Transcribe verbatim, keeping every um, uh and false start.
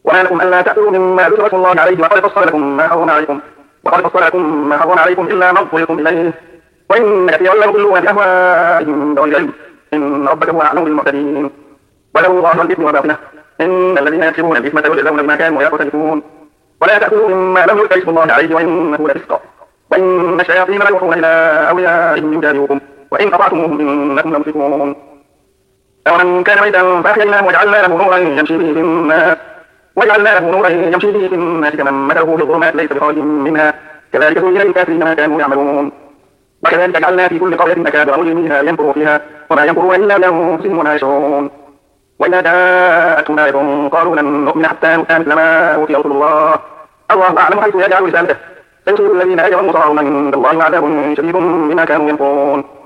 وما لكم ألا تأكلوا مما ذكر اسم الله عليه وقد فصل لكم ما حرم عليكم وقد فصل لكم ما حرم عليكم إلا ما اضطررتم إليه وإن كثيرا ليضلون بأهوائهم بغير علم إن ربك هو أعلم بالمعتدين وله ظاهر الإثم وباطنه إن الذين يكسبون الإثم سيجزون بما كانوا يقترفون ولا تأكلوا مما لم يذكر اسم الله عليه وإنه لفسق وإن الشياطين ليوحون إلى أوليائهم يجادلوكم وإن أطعتموهم إنكم لمشركون أومن كان ميتا فأحييناه وجعلنا له نورا يمشي به في الناس وجعلنا له نورا يمشي به في الناس كمن مثله في الظلمات ليس بخارج منها كذلك زين للكافرين ما كانوا يعملون وكذلك جعلنا في كل قرية أكابر مجرميها ليمكروا فيها وما يمكرون إلا بأنفسهم وما يشعرون وإذا جاءتهم آية قالوا لن نؤمن حتى نؤتى مثل ما أوتي رسل الله الله أعلم حيث يجعل رسالته سيصيب الذين أجرموا صغار عند الله وعذاب شديد بما كانوا ينكرون